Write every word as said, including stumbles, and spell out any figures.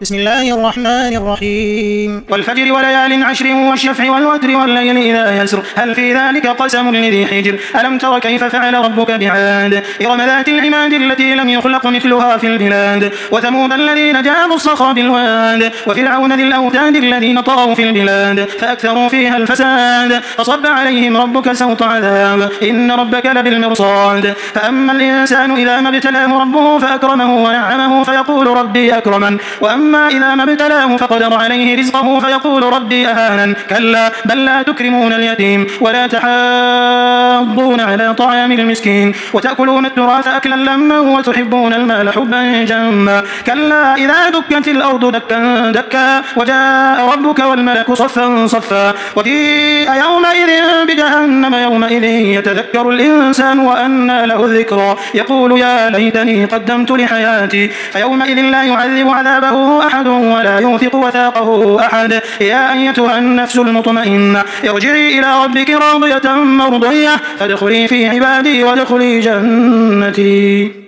بسم الله الرحمن الرحيم والفجر وليال عشر والشفع والوتر والليل إذا يسر هل في ذلك قسم لذي حجر ألم تر كيف فعل ربك بعاد إرم ذات العماد التي لم يخلق مثلها في البلاد وثمود الذين جابوا الصخر بالواد وفرعون ذي الأوتاد الذين طغوا في البلاد فأكثروا فيها الفساد فصب عليهم ربك سوط عذاب إن ربك لبالمرصاد فأما الإنسان إذا ما ابتلاه ربه فأكرمه ونعمه فيقول ربي أكرمن وأما إذا ما ابتلاه فقدر عليه رزقه فيقول ربي أهانن كلا بل لا تكرمون اليتيم ولا تحاضون على طعام المسكين وتأكلون التراث أكلا لما وتحبون المال حبا جما كلا إذا دكت الأرض دكا دكا وجاء ربك والملك صفا صفا وجيء يومئذ بجهنم يومئذ يتذكر الإنسان وأنى له الذكرى يقول يا ليتني قدمت لحياتي فيومئذ لا يعذب عذابه أحد ولا يوثق وثاقه أحد يا أيتها النفس المطمئنة ارجعي إلى ربك راضية مرضية فادخلي في عبادي وادخلي جنتي.